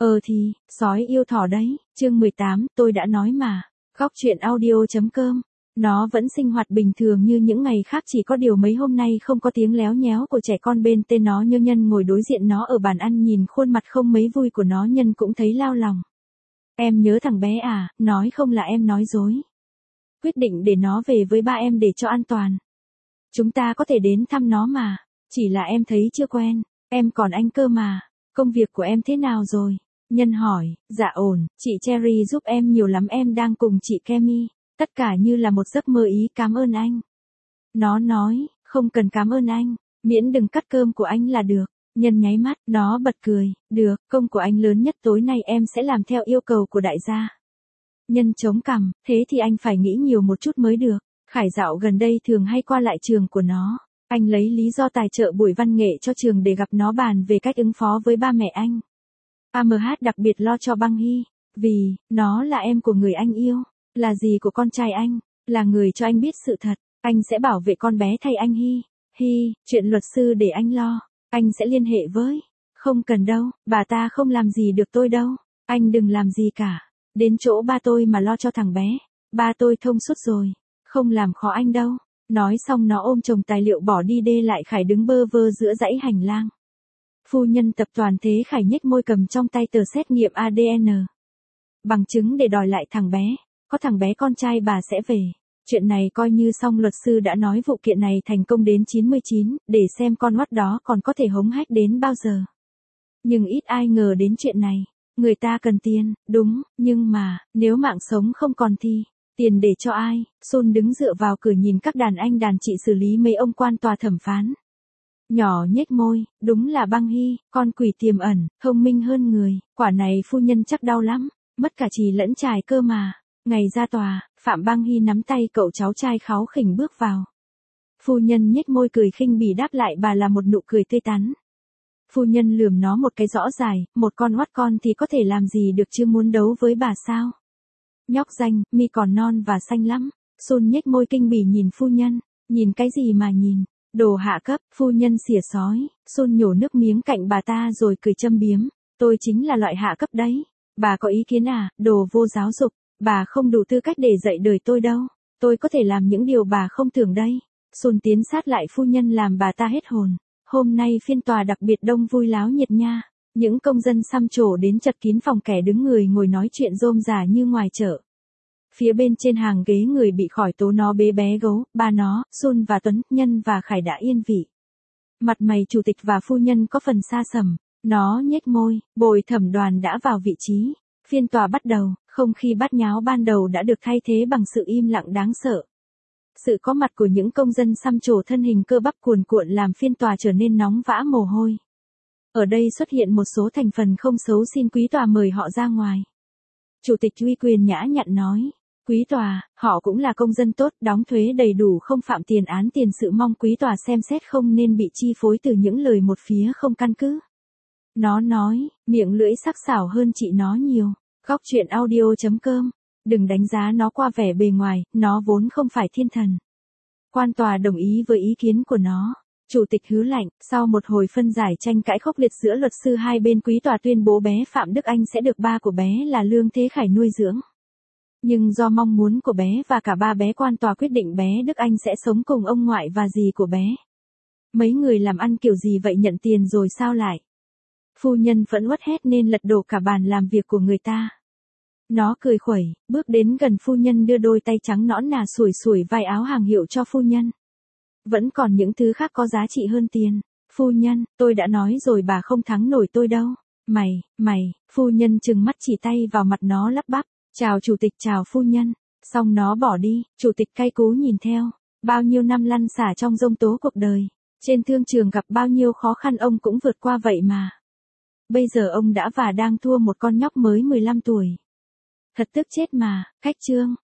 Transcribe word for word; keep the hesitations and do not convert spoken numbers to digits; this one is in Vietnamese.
Ờ thì, sói yêu thỏ đấy, chương mười tám, tôi đã nói mà. Góc truyện audio.com. Nó vẫn sinh hoạt bình thường như những ngày khác, chỉ có điều mấy hôm nay không có tiếng léo nhéo của trẻ con bên tên nó. Nhơ Nhân ngồi đối diện nó ở bàn ăn, nhìn khuôn mặt không mấy vui của nó, Nhân cũng thấy lao lòng. Em nhớ thằng bé à, nói không là em nói dối. Quyết định để nó về với ba em để cho an toàn. Chúng ta có thể đến thăm nó mà, chỉ là em thấy chưa quen, em còn anh cơ mà. Công việc của em thế nào rồi? Nhân hỏi. Dạ ổn, chị Cherry giúp em nhiều lắm, em đang cùng chị Kemi. Tất cả như là một giấc mơ ý, cảm ơn anh. Nó nói, không cần cảm ơn anh, miễn đừng cắt cơm của anh là được. Nhân nháy mắt, nó bật cười, được, công của anh lớn nhất tối nay em sẽ làm theo yêu cầu của đại gia. Nhân chống cằm, thế thì anh phải nghĩ nhiều một chút mới được. Khải dạo gần đây thường hay qua lại trường của nó. Anh lấy lý do tài trợ buổi văn nghệ cho trường để gặp nó, bàn về cách ứng phó với ba mẹ anh. a em hát đặc biệt lo cho Băng Hy, vì, nó là em của người anh yêu, là dì của con trai anh, là người cho anh biết sự thật, anh sẽ bảo vệ con bé thay anh. Hy, Hy, chuyện luật sư để anh lo, anh sẽ liên hệ với. Không cần đâu, bà ta không làm gì được tôi đâu, anh đừng làm gì cả, đến chỗ ba tôi mà lo cho thằng bé, ba tôi thông suốt rồi, không làm khó anh đâu. Nói xong nó ôm chồng tài liệu bỏ đi, đê lại Khải đứng bơ vơ giữa dãy hành lang. Phu nhân tập đoàn Thế Khải nhếch môi, cầm trong tay tờ xét nghiệm a đê en. Bằng chứng để đòi lại thằng bé, có thằng bé con trai bà sẽ về. Chuyện này coi như xong, luật sư đã nói vụ kiện này thành công đến chín mươi chín, để xem con oắt đó còn có thể hống hách đến bao giờ. Nhưng ít ai ngờ đến chuyện này, người ta cần tiền, đúng, nhưng mà, nếu mạng sống không còn thì... tiền để cho ai? Sun đứng dựa vào cửa nhìn các đàn anh đàn chị xử lý mấy ông quan tòa thẩm phán. Nhỏ nhếch môi, đúng là Băng Hy, con quỷ tiềm ẩn, thông minh hơn người, quả này phu nhân chắc đau lắm, mất cả chì lẫn chài cơ mà. Ngày ra tòa, Phạm Băng Hy nắm tay cậu cháu trai kháu khỉnh bước vào. Phu nhân nhếch môi cười khinh bỉ đáp lại bà là một nụ cười tươi tắn. Phu nhân lườm nó một cái rõ dài, một con oắt con thì có thể làm gì được chứ, muốn đấu với bà sao? Nhóc danh, mi còn non và xanh lắm. Sun nhếch môi kinh bỉ nhìn phu nhân. Nhìn cái gì mà nhìn? Đồ hạ cấp. Phu nhân xỉa sói. Sun nhổ nước miếng cạnh bà ta rồi cười châm biếm. Tôi chính là loại hạ cấp đấy. Bà có ý kiến à? Đồ vô giáo dục. Bà không đủ tư cách để dạy đời tôi đâu. Tôi có thể làm những điều bà không tưởng đây. Sun tiến sát lại phu nhân làm bà ta hết hồn. Hôm nay phiên tòa đặc biệt đông vui láo nhiệt nha. Những công dân xăm trổ đến chật kín phòng, kẻ đứng người ngồi nói chuyện rôm rả như ngoài chợ. Phía bên trên hàng ghế người bị khỏi tố nó bế bé gấu, ba nó, Sun và Tuấn, Nhân và Khải đã yên vị. Mặt mày chủ tịch và phu nhân có phần xa sầm, nó nhếch môi, bồi thẩm đoàn đã vào vị trí. Phiên tòa bắt đầu, không khí bát nháo ban đầu đã được thay thế bằng sự im lặng đáng sợ. Sự có mặt của những công dân xăm trổ thân hình cơ bắp cuồn cuộn làm phiên tòa trở nên nóng vã mồ hôi. Ở đây xuất hiện một số thành phần không xấu, xin quý tòa mời họ ra ngoài. Chủ tịch uy quyền nhã nhặn nói. Quý tòa, họ cũng là công dân tốt, đóng thuế đầy đủ, không phạm tiền án tiền sự, mong quý tòa xem xét, không nên bị chi phối từ những lời một phía không căn cứ. Nó nói, miệng lưỡi sắc sảo hơn chị nó nhiều. Góc truyện audio.com. Đừng đánh giá nó qua vẻ bề ngoài, nó vốn không phải thiên thần. Quan tòa đồng ý với ý kiến của nó. Chủ tịch hứ lạnh, sau một hồi phân giải tranh cãi khốc liệt giữa luật sư hai bên, quý tòa tuyên bố bé Phạm Đức Anh sẽ được ba của bé là Lương Thế Khải nuôi dưỡng. Nhưng do mong muốn của bé và cả ba bé, quan tòa quyết định bé Đức Anh sẽ sống cùng ông ngoại và dì của bé. Mấy người làm ăn kiểu gì vậy, nhận tiền rồi sao lại? Phu nhân phẫn uất hét nên lật đổ cả bàn làm việc của người ta. Nó cười khuẩy, bước đến gần phu nhân, đưa đôi tay trắng nõn nà sủi sủi vai áo hàng hiệu cho phu nhân. Vẫn còn những thứ khác có giá trị hơn tiền. Phu nhân, tôi đã nói rồi bà không thắng nổi tôi đâu. Mày, mày, phu nhân trừng mắt chỉ tay vào mặt nó lắp bắp. Chào chủ tịch, chào phu nhân. Xong nó bỏ đi, chủ tịch cay cú nhìn theo. Bao nhiêu năm lăn xả trong giông tố cuộc đời. Trên thương trường gặp bao nhiêu khó khăn ông cũng vượt qua vậy mà. Bây giờ ông đã và đang thua một con nhóc mới mười lăm tuổi. Thật tức chết mà. Khách trương.